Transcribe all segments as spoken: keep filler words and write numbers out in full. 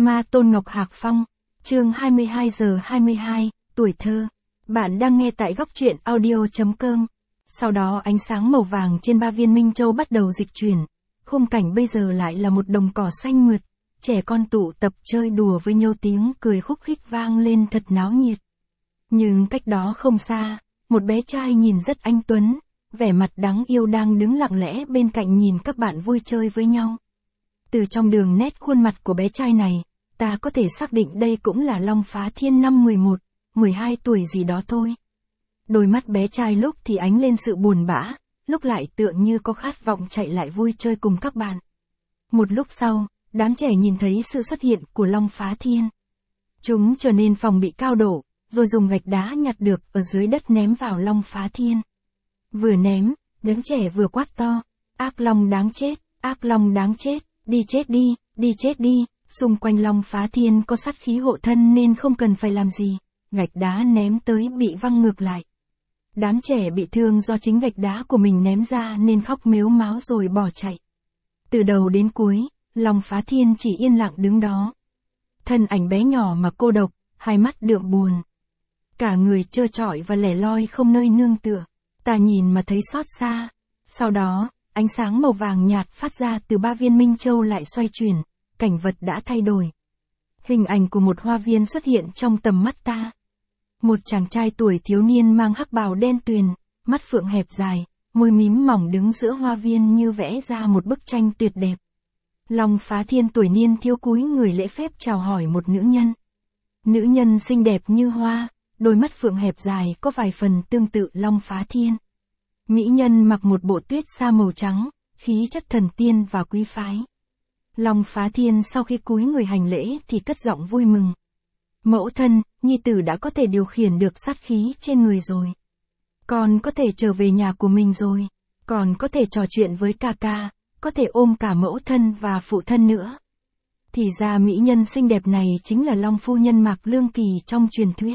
Ma Tôn Ngọc Hạc Phong, chương hai mươi hai giờ hai mươi hai, tuổi thơ. Bạn đang nghe tại góc truyện audio chấm com. Sau đó ánh sáng màu vàng trên ba viên minh châu bắt đầu dịch chuyển. Khung cảnh bây giờ lại là một đồng cỏ xanh mượt. Trẻ con tụ tập chơi đùa với nhau, tiếng cười khúc khích vang lên thật náo nhiệt. Nhưng cách đó không xa, một bé trai nhìn rất anh tuấn, vẻ mặt đáng yêu đang đứng lặng lẽ bên cạnh nhìn các bạn vui chơi với nhau. Từ trong đường nét khuôn mặt của bé trai này, ta có thể xác định đây cũng là Long Phá Thiên năm mười một, mười hai tuổi gì đó thôi. Đôi mắt bé trai lúc thì ánh lên sự buồn bã, lúc lại tựa như có khát vọng chạy lại vui chơi cùng các bạn. Một lúc sau, đám trẻ nhìn thấy sự xuất hiện của Long Phá Thiên. Chúng trở nên phòng bị cao độ, rồi dùng gạch đá nhặt được ở dưới đất ném vào Long Phá Thiên. Vừa ném, đám trẻ vừa quát to, ác long đáng chết, ác long đáng chết, đi chết đi, đi chết đi. Xung quanh Long Phá Thiên có sát khí hộ thân nên không cần phải làm gì, gạch đá ném tới bị văng ngược lại. Đám trẻ bị thương do chính gạch đá của mình ném ra nên khóc mếu máo rồi bỏ chạy. Từ đầu đến cuối, Long Phá Thiên chỉ yên lặng đứng đó. Thân ảnh bé nhỏ mà cô độc, hai mắt đượm buồn. Cả người trơ trọi và lẻ loi không nơi nương tựa. Ta nhìn mà thấy xót xa. Sau đó, ánh sáng màu vàng nhạt phát ra từ ba viên minh châu lại xoay chuyển, cảnh vật đã thay đổi. Hình ảnh của một hoa viên xuất hiện trong tầm mắt ta. Một chàng trai tuổi thiếu niên mang hắc bào đen tuyền, mắt phượng hẹp dài, môi mím mỏng đứng giữa hoa viên như vẽ ra một bức tranh tuyệt đẹp. Long Phá Thiên tuổi niên thiếu cúi người lễ phép chào hỏi một nữ nhân. Nữ nhân xinh đẹp như hoa, đôi mắt phượng hẹp dài có vài phần tương tự Long Phá Thiên. Mỹ nhân mặc một bộ tuyết sa màu trắng, khí chất thần tiên và quý phái. Long Phá Thiên sau khi cúi người hành lễ thì cất giọng vui mừng. Mẫu thân, nhi tử đã có thể điều khiển được sát khí trên người rồi. Con có thể trở về nhà của mình rồi. Còn có thể trò chuyện với ca ca, có thể ôm cả mẫu thân và phụ thân nữa. Thì ra mỹ nhân xinh đẹp này chính là Long phu nhân Mạc Lương Kỳ trong truyền thuyết.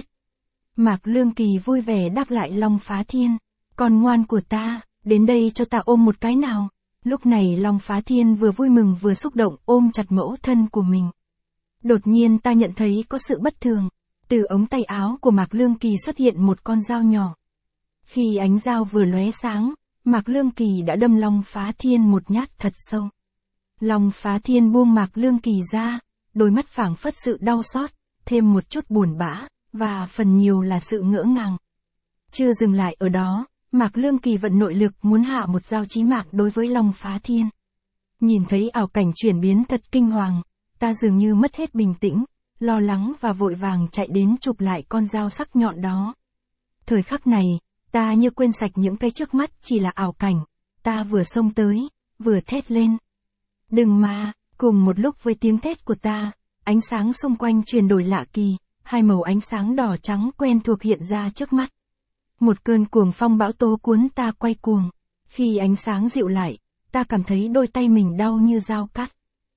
Mạc Lương Kỳ vui vẻ đáp lại Long Phá Thiên. Con ngoan của ta, đến đây cho ta ôm một cái nào. Lúc này Long Phá Thiên vừa vui mừng vừa xúc động ôm chặt mẫu thân của mình. Đột nhiên ta nhận thấy có sự bất thường. Từ ống tay áo của Mạc Lương Kỳ xuất hiện một con dao nhỏ. Khi ánh dao vừa lóe sáng, Mạc Lương Kỳ đã đâm Long Phá Thiên một nhát thật sâu. Long Phá Thiên buông Mạc Lương Kỳ ra, đôi mắt phảng phất sự đau xót, thêm một chút buồn bã, và phần nhiều là sự ngỡ ngàng. Chưa dừng lại ở đó, Mạc Lương Kỳ vận nội lực muốn hạ một dao chí mạng đối với Long Phá Thiên. Nhìn thấy ảo cảnh chuyển biến thật kinh hoàng, ta dường như mất hết bình tĩnh, lo lắng và vội vàng chạy đến chụp lại con dao sắc nhọn đó. Thời khắc này, ta như quên sạch những cái trước mắt chỉ là ảo cảnh, ta vừa xông tới, vừa thét lên. Đừng mà, cùng một lúc với tiếng thét của ta, ánh sáng xung quanh chuyển đổi lạ kỳ, hai màu ánh sáng đỏ trắng quen thuộc hiện ra trước mắt. Một cơn cuồng phong bão tố cuốn ta quay cuồng. Khi ánh sáng dịu lại, ta cảm thấy đôi tay mình đau như dao cắt.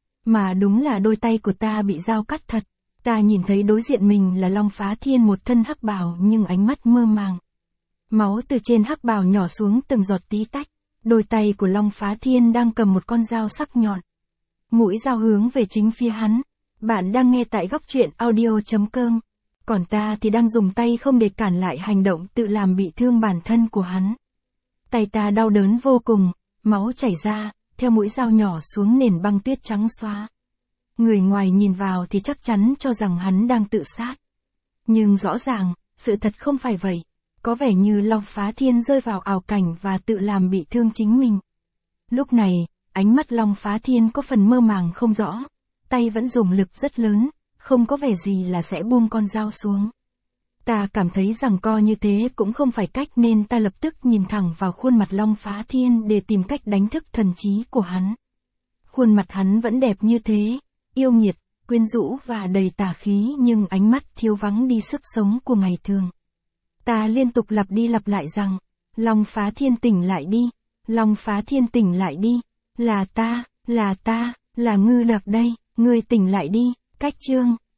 Mà đúng là đôi tay của ta bị dao cắt thật. Ta nhìn thấy đối diện mình là Long Phá Thiên một thân hắc bào nhưng ánh mắt mơ màng. Máu từ trên hắc bào nhỏ xuống từng giọt tí tách. Đôi tay của Long Phá Thiên đang cầm một con dao sắc nhọn. Mũi dao hướng về chính phía hắn. Bạn đang nghe tại góc truyện audio chấm com. Còn ta thì đang dùng tay không để cản lại hành động tự làm bị thương bản thân của hắn. Tay ta đau đớn vô cùng, máu chảy ra, theo mũi dao nhỏ xuống nền băng tuyết trắng xóa. Người ngoài nhìn vào thì chắc chắn cho rằng hắn đang tự sát. Nhưng rõ ràng, sự thật không phải vậy. Có vẻ như Long Phá Thiên rơi vào ảo cảnh và tự làm bị thương chính mình. Lúc này, ánh mắt Long Phá Thiên có phần mơ màng không rõ. Tay vẫn dùng lực rất lớn, không có vẻ gì là sẽ buông con dao xuống. Ta cảm thấy rằng co như thế cũng không phải cách nên ta lập tức nhìn thẳng vào khuôn mặt Long Phá Thiên để tìm cách đánh thức thần trí của hắn. Khuôn mặt hắn vẫn đẹp như thế, yêu nghiệt, quyến rũ và đầy tà khí nhưng ánh mắt thiếu vắng đi sức sống của ngày thường. Ta liên tục lặp đi lặp lại rằng, Long Phá Thiên tỉnh lại đi, Long Phá Thiên tỉnh lại đi, là ta, là ta, là Ngư Lạc đây, ngươi tỉnh lại đi. Cách chương